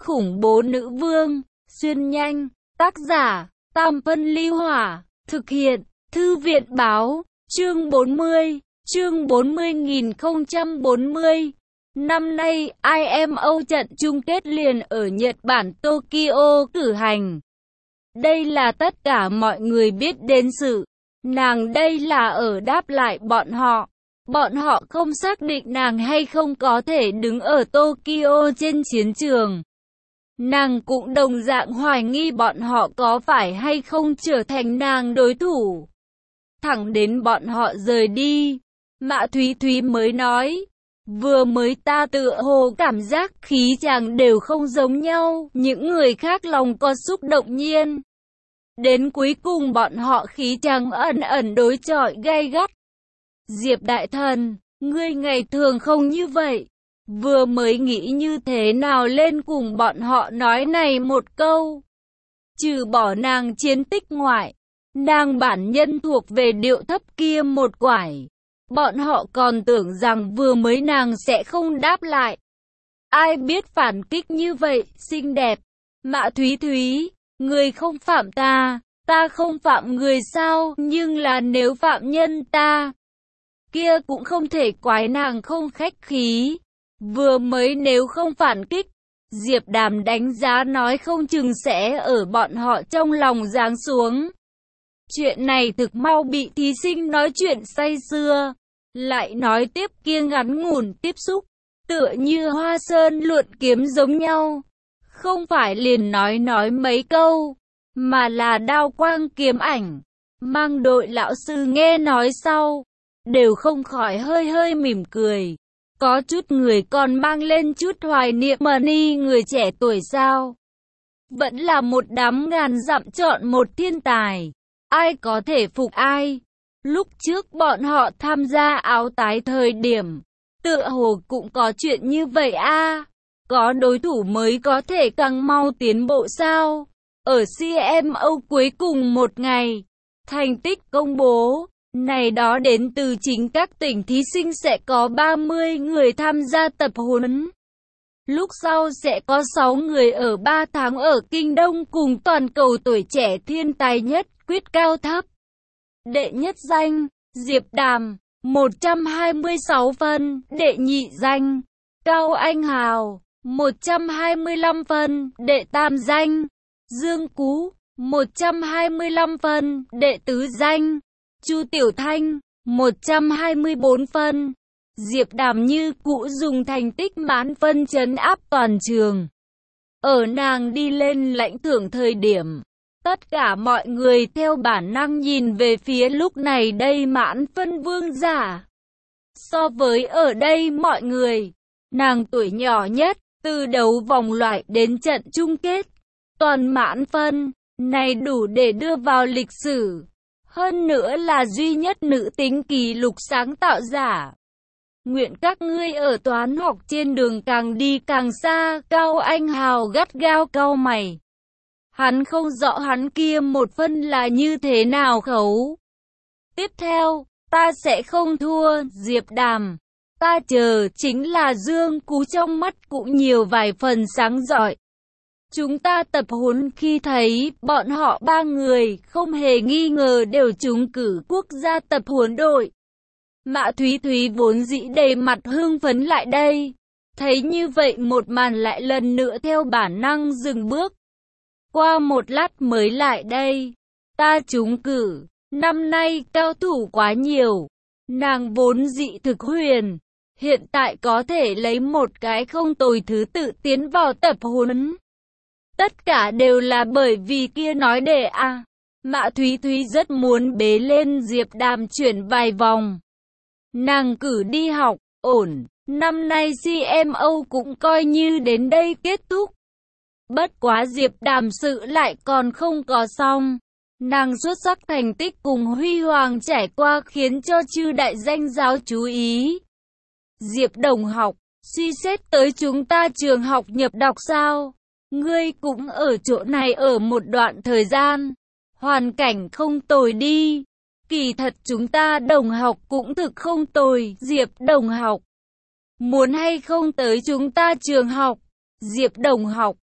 khủng bố nữ vương, xuyên nhanh, tác giả, Tam Phân Ly Hỏa, thực hiện, Thư viện Báo, chương 40, chương 40.040. Năm nay, IMO trận chung kết liền ở Nhật Bản Tokyo cử hành. Đây là tất cả mọi người biết đến sự. Nàng đây là ở đáp lại bọn họ. Bọn họ không xác định nàng hay không có thể đứng ở Tokyo trên chiến trường. Nàng cũng đồng dạng hoài nghi bọn họ có phải hay không trở thành nàng đối thủ. Thẳng đến bọn họ rời đi, Mã Thúy Thúy mới nói, vừa mới ta tựa hồ cảm giác khí chàng đều không giống nhau, những người khác lòng có xúc động nhiên. Đến cuối cùng bọn họ khí chàng ẩn ẩn đối chọi gay gắt. Diệp đại thần, ngươi ngày thường không như vậy. Vừa mới nghĩ như thế nào lên cùng bọn họ nói này một câu. Trừ bỏ nàng chiến tích ngoại, nàng bản nhân thuộc về điệu thấp kia một quải. Bọn họ còn tưởng rằng vừa mới nàng sẽ không đáp lại. Ai biết phản kích như vậy, xinh đẹp. Mã Thúy Thúy, người không phạm ta, ta không phạm người sao, nhưng là nếu phạm nhân ta, kia cũng không thể quái nàng không khách khí. Vừa mới nếu không phản kích, Diệp Đàm đánh giá nói không chừng sẽ ở bọn họ trong lòng giáng xuống. Chuyện này thực mau bị thí sinh nói chuyện say sưa, lại nói tiếp kia ngắn ngủn tiếp xúc, tựa như hoa sơn luận kiếm giống nhau. Không phải liền nói mấy câu, mà là đao quang kiếm ảnh. Mang đội lão sư nghe nói sau, đều không khỏi hơi mỉm cười. Có chút người còn mang lên chút hoài niệm mà ni người trẻ tuổi sao. Vẫn là một đám ngàn dặm chọn một thiên tài. Ai có thể phục ai. Lúc trước bọn họ tham gia áo tái thời điểm, tựa hồ cũng có chuyện như vậy a. Có đối thủ mới có thể càng mau tiến bộ sao. Ở CMO cuối cùng một ngày, thành tích công bố. Này đó đến từ chính các tỉnh thí sinh sẽ có 30 người tham gia tập huấn. Lúc sau sẽ có 6 người ở 3 tháng ở Kinh Đông cùng toàn cầu tuổi trẻ thiên tài nhất quyết cao thấp. Đệ nhất danh, Diệp Đàm, 126 phân. Đệ nhị danh, Cao Anh Hào, 125 phân. Đệ tam danh, Dương Cú, 125 phân. Đệ tứ danh, Chu Tiểu Thanh, 124 phân. Diệp Đàm như cũ dùng thành tích mãn phân trấn áp toàn trường. Ở nàng đi lên lãnh thưởng thời điểm, tất cả mọi người theo bản năng nhìn về phía lúc này đây mãn phân vương giả. So với ở đây mọi người, nàng tuổi nhỏ nhất, từ đấu vòng loại đến trận chung kết, toàn mãn phân, này đủ để đưa vào lịch sử. Hơn nữa là duy nhất nữ tính kỷ lục sáng tạo giả. Nguyện các ngươi ở toán học trên đường càng đi càng xa. Cao Anh Hào gắt gao cau mày. Hắn không rõ hắn kia một phân là như thế nào khấu. Tiếp theo, ta sẽ không thua, Diệp Đàm. Ta chờ chính là Dương Cú trong mắt cũng nhiều vài phần sáng rọi. Chúng ta tập huấn khi thấy bọn họ 3 người không hề nghi ngờ đều trúng cử quốc gia tập huấn đội. Mã Thúy Thúy vốn dĩ đầy mặt hưng phấn lại đây. Thấy như vậy một màn lại lần nữa theo bản năng dừng bước. Qua một lát mới lại đây. Ta trúng cử. Năm nay cao thủ quá nhiều. Nàng vốn dị thực huyền. Hiện tại có thể lấy một cái không tồi thứ tự tiến vào tập huấn. Tất cả đều là bởi vì kia nói đề a. Mã Thúy Thúy rất muốn bế lên Diệp Đàm chuyển vài vòng. Nàng cử đi học, ổn. Năm nay CMO cũng coi như đến đây kết thúc. Bất quá Diệp Đàm sự lại còn không có xong. Nàng xuất sắc thành tích cùng huy hoàng trải qua khiến cho chư đại danh giáo chú ý. Diệp đồng học, suy xét tới chúng ta trường học nhập đọc sao? Ngươi cũng ở chỗ này ở một đoạn thời gian. Hoàn cảnh không tồi đi. Kỳ thật chúng ta đồng học cũng thực không tồi. Diệp đồng học, muốn hay không tới chúng ta trường học? Diệp đồng học,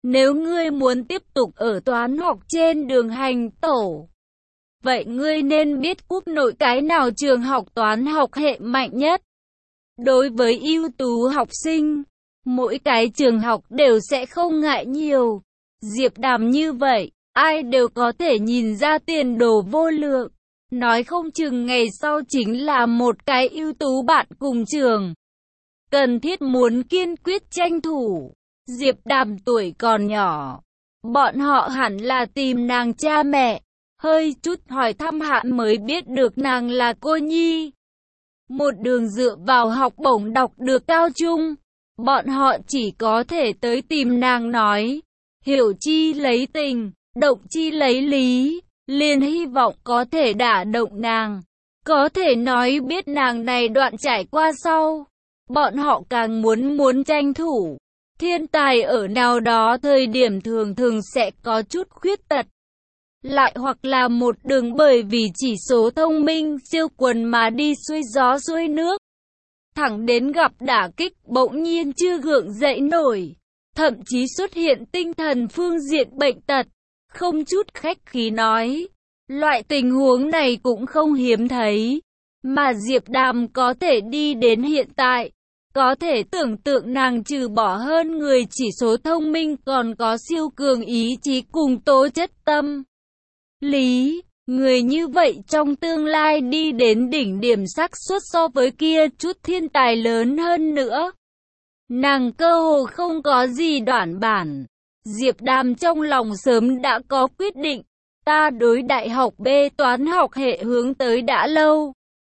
Nếu ngươi muốn tiếp tục ở toán học trên đường hành tẩu, vậy ngươi nên biết quốc nội cái nào trường học toán học hệ mạnh nhất. Đối với ưu tú học sinh, mỗi cái trường học đều sẽ không ngại nhiều. Diệp Đàm như vậy, ai đều có thể nhìn ra tiền đồ vô lượng. Nói không chừng ngày sau chính là một cái ưu tú bạn cùng trường. Cần thiết muốn kiên quyết tranh thủ. Diệp Đàm tuổi còn nhỏ, bọn họ hẳn là tìm nàng cha mẹ, hơi chút hỏi thăm hạn mới biết được nàng là cô nhi. Một đường dựa vào học bổng đọc được cao trung, bọn họ chỉ có thể tới tìm nàng nói, hiểu chi lấy tình, động chi lấy lý, liền hy vọng có thể đả động nàng, có thể nói biết nàng này đoạn trải qua sau, bọn họ càng muốn tranh thủ. Thiên tài ở nào đó thời điểm thường thường sẽ có chút khuyết tật, lại hoặc là một đường bởi vì chỉ số thông minh siêu quần mà đi xuôi gió xuôi nước. Thẳng đến gặp đả kích bỗng nhiên chưa gượng dậy nổi, thậm chí xuất hiện tinh thần phương diện bệnh tật. Không chút khách khí nói, loại tình huống này cũng không hiếm thấy, mà Diệp Đàm có thể đi đến hiện tại. Có thể tưởng tượng nàng trừ bỏ hơn người chỉ số thông minh còn có siêu cường ý chí cùng tố chất tâm lý. Người như vậy trong tương lai đi đến đỉnh điểm xác suất so với kia chút thiên tài lớn hơn nữa. Nàng cơ hồ không có gì đoản bản. Diệp Đàm trong lòng sớm đã có quyết định. Ta đối đại học B toán học hệ hướng tới đã lâu.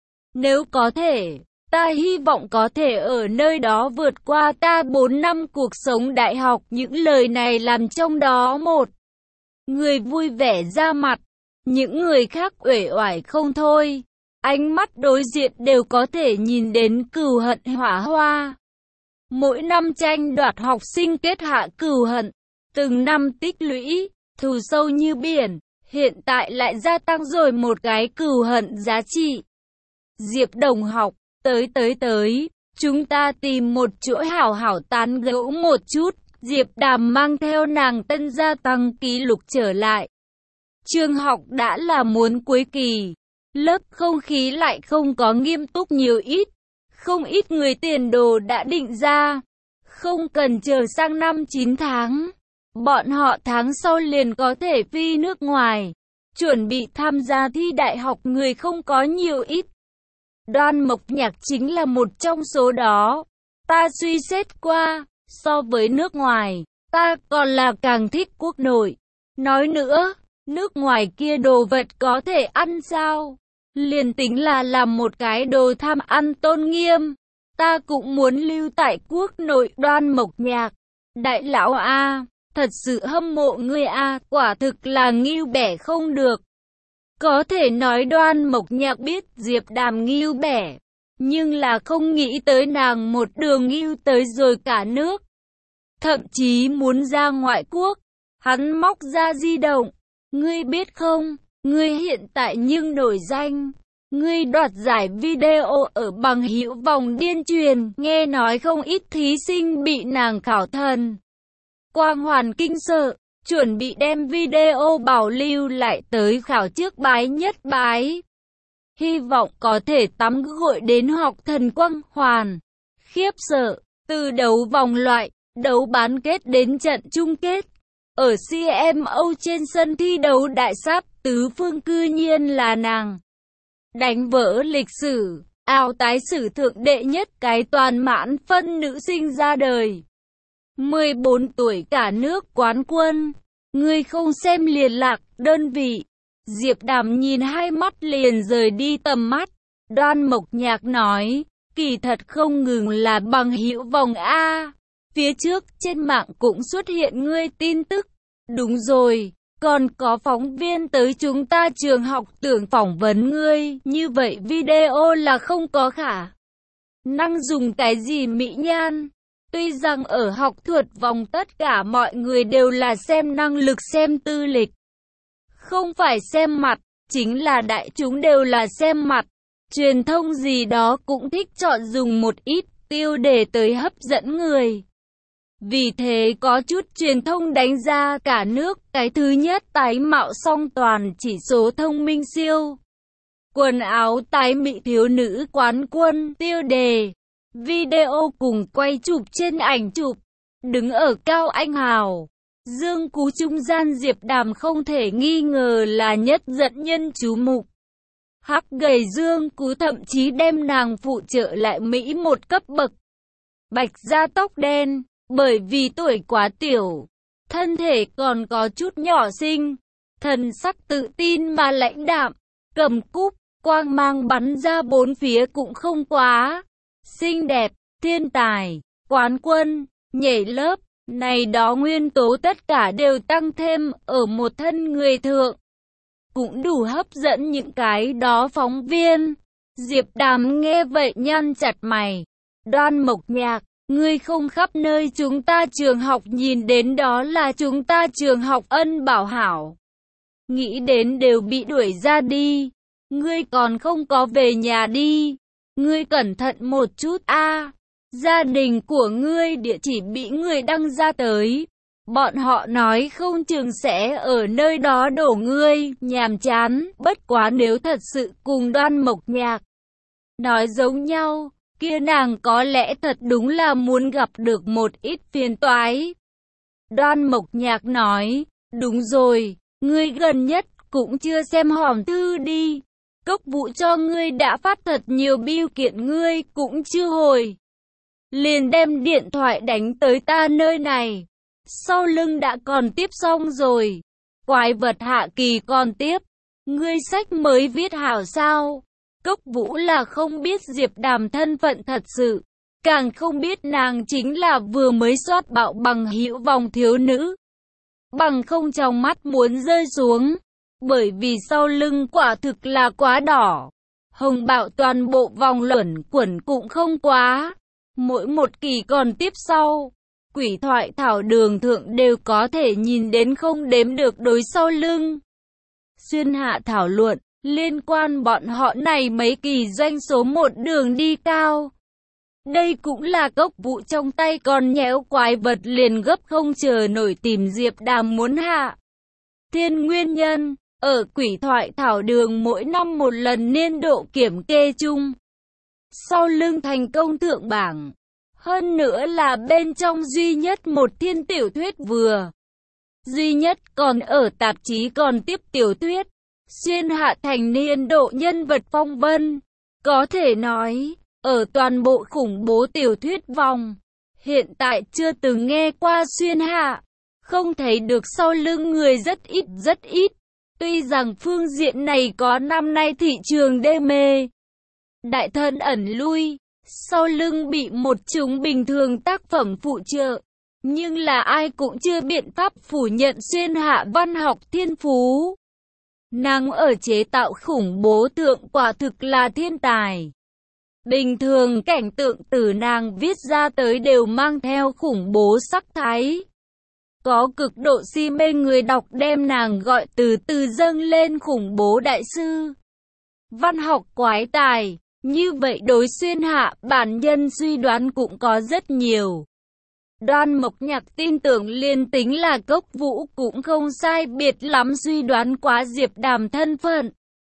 Nếu có thể, ta hy vọng có thể ở nơi đó vượt qua ta 4 năm cuộc sống đại học. Những lời này làm trong đó một người vui vẻ ra mặt, những người khác uể oải không thôi. Ánh mắt đối diện đều có thể nhìn đến cừu hận hỏa hoa. Mỗi năm tranh đoạt học sinh kết hạ cừu hận, từng năm tích lũy, thù sâu như biển, hiện tại lại gia tăng rồi một cái cừu hận giá trị. Diệp đồng học, tới, chúng ta tìm một chỗ hảo hảo tán gẫu một chút. Diệp Đàm mang theo nàng tân gia tăng ký lục trở lại. Trường học đã là muốn cuối kỳ, lớp không khí lại không có nghiêm túc nhiều ít. Không ít người tiền đồ đã định ra, không cần chờ sang năm 9 tháng. Bọn họ tháng sau liền có thể phi nước ngoài, chuẩn bị tham gia thi đại học người không có nhiều ít. Đoan Mộc Nhạc chính là một trong số đó. Ta suy xét qua, so với nước ngoài, ta còn là càng thích quốc nội. Nói nữa, nước ngoài kia đồ vật có thể ăn sao? Liền tính là làm một cái đồ tham ăn tôn nghiêm, ta cũng muốn lưu tại quốc nội. Đoan Mộc Nhạc, đại lão a, thật sự hâm mộ ngươi a, quả thực là ngưu bẻ không được. Có thể nói Đoan Mộc Nhạc biết Diệp Đàm ngưu bẻ, nhưng là không nghĩ tới nàng một đường ngưu tới rồi cả nước. Thậm chí muốn ra ngoại quốc, hắn móc ra di động. Ngươi biết không, ngươi hiện tại nhưng nổi danh. Ngươi đoạt giải video ở bằng hữu vòng điên truyền, nghe nói không ít thí sinh bị nàng khảo thần quang hoàn kinh sợ, chuẩn bị đem video bảo lưu lại tới khảo trước bái nhất bái. Hy vọng có thể tắm gội đến học thần quang hoàn. Khiếp sợ, từ đấu vòng loại, đấu bán kết đến trận chung kết. Ở CMO trên sân thi đấu đại sáp tứ phương cư nhiên là nàng. Đánh vỡ lịch sử, áo tái sử thượng đệ nhất cái toàn mãn phân nữ sinh ra đời. 14 tuổi cả nước quán quân. Ngươi không xem liền lạc đơn vị. Diệp Đàm nhìn hai mắt liền rời đi tầm mắt. Đoan Mộc Nhạc nói, kỳ thật không ngừng là bằng hữu vòng A. Phía trước trên mạng cũng xuất hiện ngươi tin tức. Đúng rồi, còn có phóng viên tới chúng ta trường học tưởng phỏng vấn ngươi. Như vậy video là không có khả năng dùng cái gì mỹ nhan. Tuy rằng ở học thuật vòng tất cả mọi người đều là xem năng lực xem tư lịch. Không phải xem mặt, chính là đại chúng đều là xem mặt. Truyền thông gì đó cũng thích chọn dùng một ít tiêu đề tới hấp dẫn người. Vì thế có chút truyền thông đánh giá cả nước, cái thứ nhất tái mạo song toàn chỉ số thông minh siêu. Quần áo tái mỹ thiếu nữ quán quân, tiêu đề. Video cùng quay chụp trên ảnh chụp. Đứng ở cao anh hào. Dương Cú trung gian Diệp Đàm không thể nghi ngờ là nhất dẫn nhân chú mục. Hắc gầy Dương Cú thậm chí đem nàng phụ trợ lại Mỹ một cấp bậc. Bạch da tóc đen, bởi vì tuổi quá tiểu, thân thể còn có chút nhỏ xinh, thần sắc tự tin mà lãnh đạm, cầm cúp, quang mang bắn ra bốn phía cũng không quá. Xinh đẹp, thiên tài, quán quân, nhảy lớp, này đó nguyên tố tất cả đều tăng thêm ở một thân người thượng. Cũng đủ hấp dẫn những cái đó phóng viên. Diệp Đàm nghe vậy nhăn chặt mày. Đoan Mộc Nhạc, ngươi không khắp nơi chúng ta trường học nhìn đến đó là chúng ta trường học Ân Bảo Hảo. Nghĩ đến đều bị đuổi ra đi. Ngươi còn không có về nhà đi. Ngươi cẩn thận một chút a. Gia đình của ngươi địa chỉ bị người đăng ra tới. Bọn họ nói không chừng sẽ ở nơi đó đổ ngươi, nhàm chán. Bất quá nếu thật sự cùng Đoan Mộc Nhạc nói giống nhau, kia nàng có lẽ thật đúng là muốn gặp được một ít phiền toái. Đoan Mộc Nhạc nói, đúng rồi, ngươi gần nhất cũng chưa xem hòm thư đi. Cốc Vũ cho ngươi đã phát thật nhiều bưu kiện ngươi cũng chưa hồi. Liền đem điện thoại đánh tới ta nơi này. Sau lưng đã còn tiếp xong rồi. Quái vật hạ kỳ còn tiếp. Ngươi sách mới viết hảo sao? Cốc Vũ là không biết Diệp Đàm thân phận thật sự. Càng không biết nàng chính là vừa mới soát bạo bằng hữu vòng thiếu nữ. Bằng không trong mắt muốn rơi xuống. Bởi vì sau lưng quả thực là quá đỏ. Hồng bạo toàn bộ vòng luẩn quẩn cũng không quá. Mỗi một kỳ còn tiếp sau. Quỷ thoại thảo đường thượng đều có thể nhìn đến không đếm được đối sau lưng. Xuyên hạ thảo luận, liên quan bọn họ này mấy kỳ doanh số một đường đi cao. Đây cũng là Cốc Vũ trong tay còn nhéo quái vật liền gấp không chờ nổi tìm Diệp Đàm muốn hạ. Thiên nguyên nhân, ở quỷ thoại thảo đường mỗi năm một lần niên độ kiểm kê chung. Sau lưng thành công thượng bảng. Hơn nữa là bên trong duy nhất một thiên tiểu thuyết vừa. Duy nhất còn ở tạp chí còn tiếp tiểu thuyết. Xuyên hạ thành niên độ nhân vật phong vân. Có thể nói, ở toàn bộ khủng bố tiểu thuyết vòng. Hiện tại chưa từng nghe qua xuyên hạ. Không thấy được sau lưng người rất ít. Tuy rằng phương diện này có năm nay thị trường đê mê. Đại thân ẩn lui. Sau lưng bị một chúng bình thường tác phẩm phụ trợ. Nhưng là ai cũng chưa biện pháp phủ nhận xuyên hạ văn học thiên phú. Nàng ở chế tạo khủng bố thượng quả thực là thiên tài. Bình thường cảnh tượng từ nàng viết ra tới đều mang theo khủng bố sắc thái. Có cực độ si mê người đọc đem nàng gọi từ từ dâng lên khủng bố đại sư. Văn học quái tài. Như vậy đối xuyên hạ, bản nhân suy đoán cũng có rất nhiều. Đoan Mộc Nhạc tin tưởng liên tính là Cốc Vũ cũng không sai biệt lắm suy đoán quá Diệp Đàm thân phận.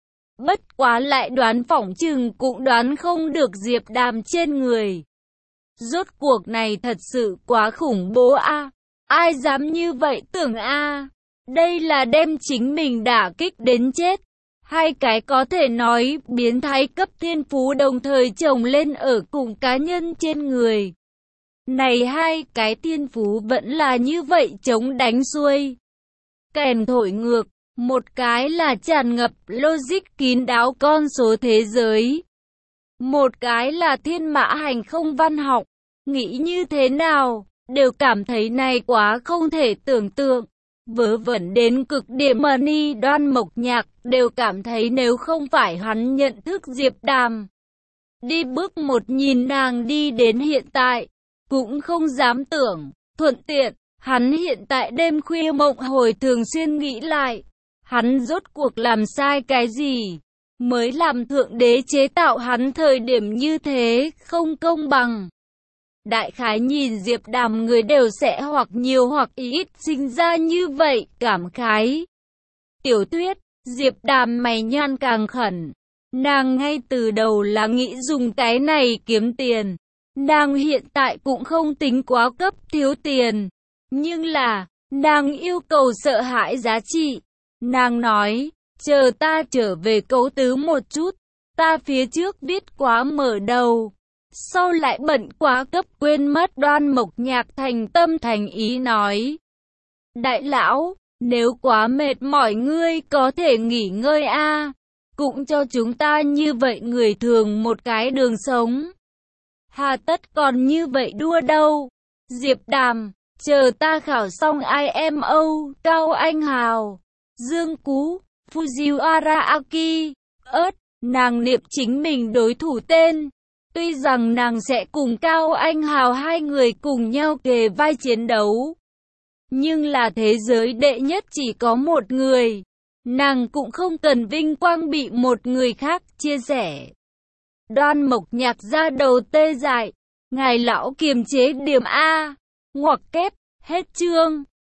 Bất quá lại đoán phỏng chừng cũng đoán không được Diệp Đàm trên người. Rốt cuộc này thật sự quá khủng bố a. Ai dám như vậy tưởng a. Đây là đem chính mình đả kích đến chết. Hai cái có thể nói biến thái cấp thiên phú đồng thời chồng lên ở cùng cá nhân trên người. Này hai cái thiên phú vẫn là như vậy chống đánh xuôi. Kèn thổi ngược, một cái là tràn ngập logic kín đáo con số thế giới. Một cái là thiên mã hành không văn học. Nghĩ như thế nào, đều cảm thấy này quá không thể tưởng tượng. Vớ vẩn đến cực điểm mà ni Đoan Mộc Nhạc đều cảm thấy nếu không phải hắn nhận thức Diệp Đàm. Đi bước một nhìn nàng đi đến hiện tại, cũng không dám tưởng, thuận tiện, hắn hiện tại đêm khuya mộng hồi thường xuyên nghĩ lại. Hắn rốt cuộc làm sai cái gì, mới làm thượng đế chế tạo hắn thời điểm như thế, không công bằng. Đại khái nhìn Diệp Đàm người đều sẽ hoặc nhiều hoặc ít sinh ra như vậy, cảm khái. Tiểu Tuyết, Diệp Đàm mày nhăn càng khẩn. Nàng ngay từ đầu là nghĩ dùng cái này kiếm tiền. Nàng hiện tại cũng không tính quá cấp thiếu tiền. Nhưng là, nàng yêu cầu sợ hãi giá trị. Nàng nói, chờ ta trở về cấu tứ một chút. Ta phía trước viết quá mở đầu. Sau lại bận quá cấp quên mất. Đoan Mộc Nhạc thành tâm thành ý nói. Đại lão, nếu quá mệt mỏi ngươi có thể nghỉ ngơi a, cũng cho chúng ta như vậy người thường một cái đường sống. Hà tất còn như vậy đua đâu. Diệp Đàm, chờ ta khảo xong IMO, Cao Anh Hào, Dương Cú, Fujiwara Aki, nàng niệm chính mình đối thủ tên. Tuy rằng nàng sẽ cùng Cao Anh Hào hai người cùng nhau kề vai chiến đấu. Nhưng là thế giới đệ nhất chỉ có một người. Nàng cũng không cần vinh quang bị một người khác chia sẻ. Đoan Mộc Nhạc ra đầu tê dại. Ngài lão kiềm chế điểm A. Ngoặc kép, hết chương.